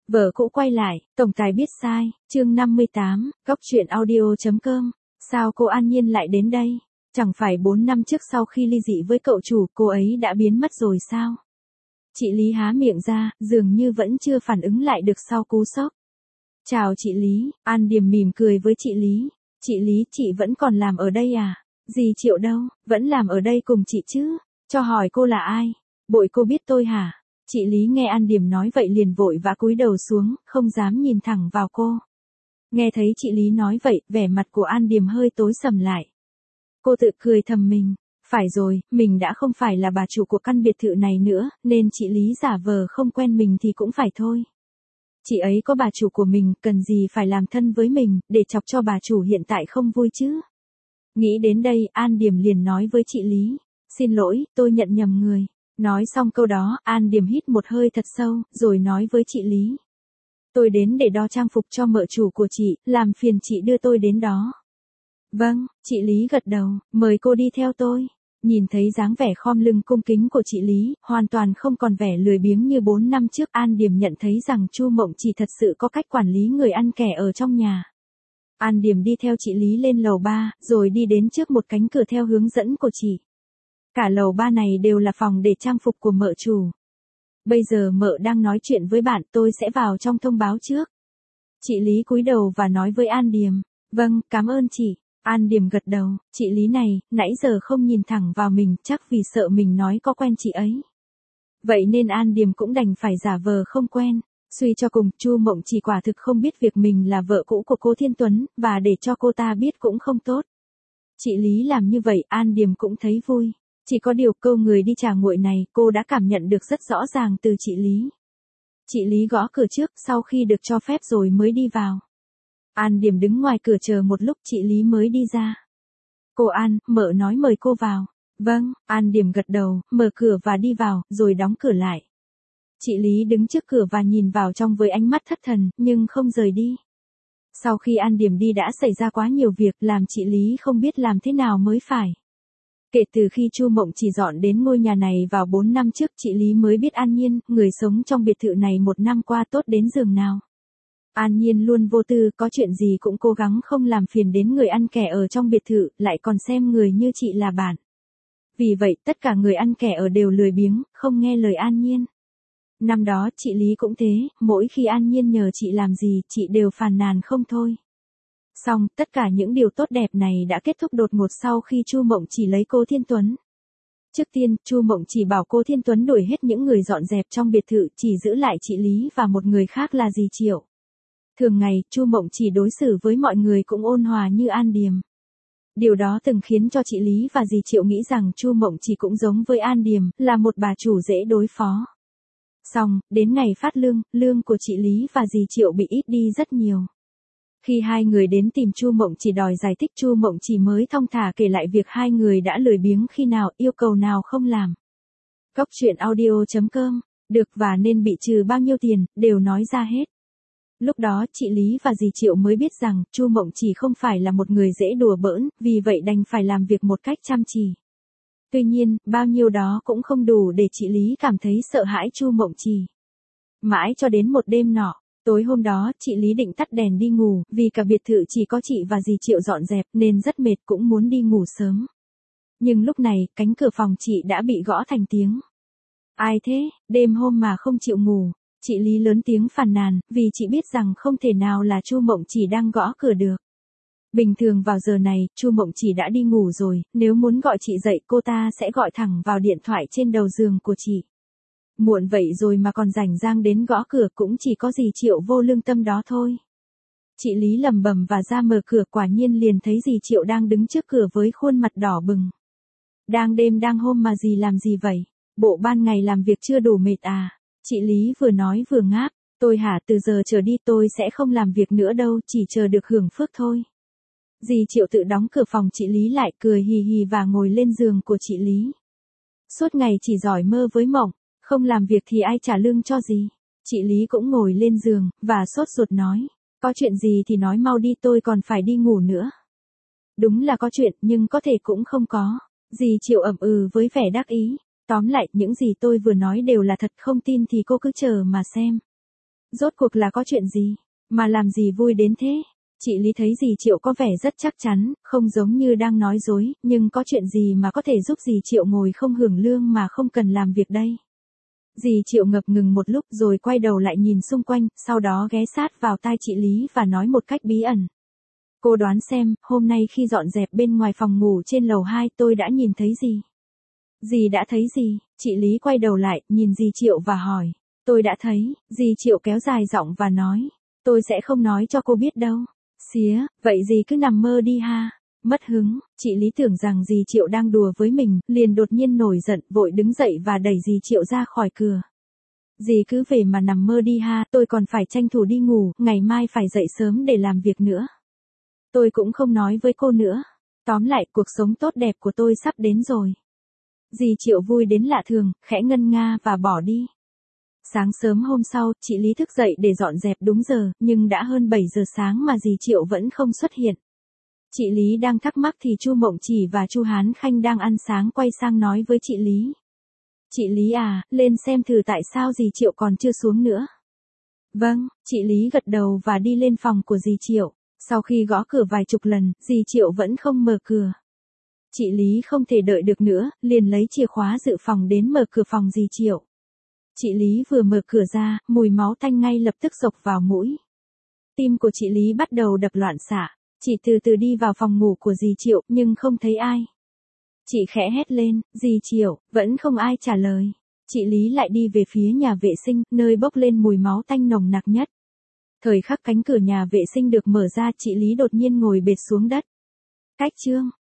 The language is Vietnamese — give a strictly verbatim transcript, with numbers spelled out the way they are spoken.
Vợ cũ quay lại, tổng tài biết sai, chương năm mươi tám, góc truyện audio.com. Sao cô An Nhiên lại đến đây? Chẳng phải bốn năm trước sau khi ly dị với cậu chủ, cô ấy đã biến mất rồi sao? Chị Lý há miệng ra, dường như vẫn chưa phản ứng lại được sau cú sốc. Chào chị Lý, An Điềm mỉm cười với chị Lý. Chị Lý, chị vẫn còn làm ở đây à? Dì Triệu đâu, vẫn làm ở đây cùng chị chứ? Cho hỏi cô là ai? Bội cô biết tôi hả? Chị Lý nghe An Điềm nói vậy liền vội vã cúi đầu xuống, không dám nhìn thẳng vào cô. Nghe thấy chị Lý nói vậy, vẻ mặt của An Điềm hơi tối sầm lại. Cô tự cười thầm mình, phải rồi, mình đã không phải là bà chủ của căn biệt thự này nữa, nên chị Lý giả vờ không quen mình thì cũng phải thôi. Chị ấy có bà chủ của mình, cần gì phải làm thân với mình, để chọc cho bà chủ hiện tại không vui chứ. Nghĩ đến đây, An Điềm liền nói với chị Lý, xin lỗi, tôi nhận nhầm người. Nói xong câu đó, An Điềm hít một hơi thật sâu, rồi nói với chị Lý. Tôi đến để đo trang phục cho mợ chủ của chị, làm phiền chị đưa tôi đến đó. Vâng, chị Lý gật đầu, mời cô đi theo tôi. Nhìn thấy dáng vẻ khom lưng cung kính của chị Lý, hoàn toàn không còn vẻ lười biếng như bốn năm trước. An Điềm nhận thấy rằng Chu Mộng Chỉ thật sự có cách quản lý người ăn kẻ ở trong nhà. An Điềm đi theo chị Lý lên lầu ba, rồi đi đến trước một cánh cửa theo hướng dẫn của chị. Cả lầu ba này đều là phòng để trang phục của mợ chủ. Bây giờ mợ đang nói chuyện với bạn, tôi sẽ vào trong thông báo trước. Chị Lý cúi đầu và nói với An Điềm, vâng, cảm ơn chị. An Điềm gật đầu, chị Lý này, nãy giờ không nhìn thẳng vào mình, chắc vì sợ mình nói có quen chị ấy. Vậy nên An Điềm cũng đành phải giả vờ không quen. Suy cho cùng, Chu Mộng Chỉ quả thực không biết việc mình là vợ cũ của cô Thiên Tuấn, và để cho cô ta biết cũng không tốt. Chị Lý làm như vậy, An Điềm cũng thấy vui. Chỉ có điều câu người đi trà nguội này, cô đã cảm nhận được rất rõ ràng từ chị Lý. Chị Lý gõ cửa trước, sau khi được cho phép rồi mới đi vào. An Điềm đứng ngoài cửa chờ một lúc chị Lý mới đi ra. Cô An, mợ nói mời cô vào. Vâng, An Điềm gật đầu, mở cửa và đi vào, rồi đóng cửa lại. Chị Lý đứng trước cửa và nhìn vào trong với ánh mắt thất thần, nhưng không rời đi. Sau khi An Điềm đi đã xảy ra quá nhiều việc làm chị Lý không biết làm thế nào mới phải. Kể từ khi Chu Mộng Chỉ dọn đến ngôi nhà này vào bốn năm trước, chị Lý mới biết An Nhiên, người sống trong biệt thự này một năm qua tốt đến giường nào. An Nhiên luôn vô tư, có chuyện gì cũng cố gắng không làm phiền đến người ăn kẻ ở trong biệt thự, lại còn xem người như chị là bạn. Vì vậy, tất cả người ăn kẻ ở đều lười biếng, không nghe lời An Nhiên. Năm đó, chị Lý cũng thế, mỗi khi An Nhiên nhờ chị làm gì, chị đều phàn nàn không thôi. Xong, tất cả những điều tốt đẹp này đã kết thúc đột ngột sau khi Chu Mộng Chỉ lấy cô Thiên Tuấn. Trước tiên, Chu Mộng Chỉ bảo cô Thiên Tuấn đuổi hết những người dọn dẹp trong biệt thự, chỉ giữ lại chị Lý và một người khác là dì Triệu. Thường ngày, Chu Mộng Chỉ đối xử với mọi người cũng ôn hòa như An Điềm. Điều đó từng khiến cho chị Lý và dì Triệu nghĩ rằng Chu Mộng Chỉ cũng giống với An Điềm, là một bà chủ dễ đối phó. Xong, đến ngày phát lương, lương của chị Lý và dì Triệu bị ít đi rất nhiều. Khi hai người đến tìm Chu Mộng Chỉ đòi giải thích, Chu Mộng Chỉ mới thong thả kể lại việc hai người đã lười biếng khi nào, yêu cầu nào không làm. Góc truyện audio.com, được và nên bị trừ bao nhiêu tiền, đều nói ra hết. Lúc đó, chị Lý và dì Triệu mới biết rằng, Chu Mộng Chỉ không phải là một người dễ đùa bỡn, vì vậy đành phải làm việc một cách chăm chỉ. Tuy nhiên, bao nhiêu đó cũng không đủ để chị Lý cảm thấy sợ hãi Chu Mộng Chỉ. Mãi cho đến một đêm nọ, tối hôm đó, chị Lý định tắt đèn đi ngủ, vì cả biệt thự chỉ có chị và dì Triệu dọn dẹp nên rất mệt cũng muốn đi ngủ sớm. Nhưng lúc này, cánh cửa phòng chị đã bị gõ thành tiếng. Ai thế, đêm hôm mà không chịu ngủ? Chị Lý lớn tiếng phàn nàn, vì chị biết rằng không thể nào là Chu Mộng Chỉ đang gõ cửa được. Bình thường vào giờ này, Chu Mộng Chỉ đã đi ngủ rồi, nếu muốn gọi chị dậy cô ta sẽ gọi thẳng vào điện thoại trên đầu giường của chị. Muộn vậy rồi mà còn rảnh rang đến gõ cửa, cũng chỉ có dì Triệu vô lương tâm đó thôi. Chị Lý lầm bầm và ra mở cửa, quả nhiên liền thấy dì Triệu đang đứng trước cửa với khuôn mặt đỏ bừng. Đang đêm đang hôm mà dì làm gì vậy? Bộ ban ngày làm việc chưa đủ mệt à? Chị Lý vừa nói vừa ngáp, tôi hả, từ giờ trở đi tôi sẽ không làm việc nữa đâu, chỉ chờ được hưởng phước thôi. Dì Triệu tự đóng cửa phòng chị Lý lại, cười hì hì và ngồi lên giường của chị Lý. Suốt ngày chỉ giỏi mơ với mộng, không làm việc thì ai trả lương cho dì? Chị Lý cũng ngồi lên giường, và sốt ruột nói, có chuyện gì thì nói mau đi, tôi còn phải đi ngủ nữa. Đúng là có chuyện, nhưng có thể cũng không có. Dì Triệu ậm ừ với vẻ đắc ý. Tóm lại, những gì tôi vừa nói đều là thật, không tin thì cô cứ chờ mà xem. Rốt cuộc là có chuyện gì? Mà làm gì vui đến thế? Chị Lý thấy dì Triệu có vẻ rất chắc chắn, không giống như đang nói dối, nhưng có chuyện gì mà có thể giúp dì Triệu ngồi không hưởng lương mà không cần làm việc đây? Dì Triệu ngập ngừng một lúc rồi quay đầu lại nhìn xung quanh, sau đó ghé sát vào tai chị Lý và nói một cách bí ẩn. Cô đoán xem, hôm nay khi dọn dẹp bên ngoài phòng ngủ trên lầu hai tôi đã nhìn thấy gì? Dì đã thấy gì? Chị Lý quay đầu lại, nhìn dì Triệu và hỏi. Tôi đã thấy, dì Triệu kéo dài giọng và nói. Tôi sẽ không nói cho cô biết đâu. Xía, vậy dì cứ nằm mơ đi ha. Mất hứng, chị Lý tưởng rằng dì Triệu đang đùa với mình, liền đột nhiên nổi giận, vội đứng dậy và đẩy dì Triệu ra khỏi cửa. Dì cứ về mà nằm mơ đi ha, tôi còn phải tranh thủ đi ngủ, ngày mai phải dậy sớm để làm việc nữa. Tôi cũng không nói với cô nữa. Tóm lại, cuộc sống tốt đẹp của tôi sắp đến rồi. Dì Triệu vui đến lạ thường, khẽ ngân nga và bỏ đi. Sáng sớm hôm sau, chị Lý thức dậy để dọn dẹp đúng giờ, nhưng đã hơn bảy giờ sáng mà dì Triệu vẫn không xuất hiện. Chị Lý đang thắc mắc thì Chu Mộng Chỉ và Chu Hán Khanh đang ăn sáng quay sang nói với chị Lý. Chị Lý à, lên xem thử tại sao dì Triệu còn chưa xuống nữa. Vâng, chị Lý gật đầu và đi lên phòng của dì Triệu. Sau khi gõ cửa vài chục lần, dì Triệu vẫn không mở cửa. Chị Lý không thể đợi được nữa, liền lấy chìa khóa dự phòng đến mở cửa phòng dì Triệu. Chị Lý vừa mở cửa ra, mùi máu tanh ngay lập tức xộc vào mũi. Tim của chị Lý bắt đầu đập loạn xạ. Chị từ từ đi vào phòng ngủ của dì Triệu, nhưng không thấy ai. Chị khẽ hét lên, dì Triệu, vẫn không ai trả lời. Chị Lý lại đi về phía nhà vệ sinh, nơi bốc lên mùi máu tanh nồng nặc nhất. Thời khắc cánh cửa nhà vệ sinh được mở ra, chị Lý đột nhiên ngồi bệt xuống đất. Cách chương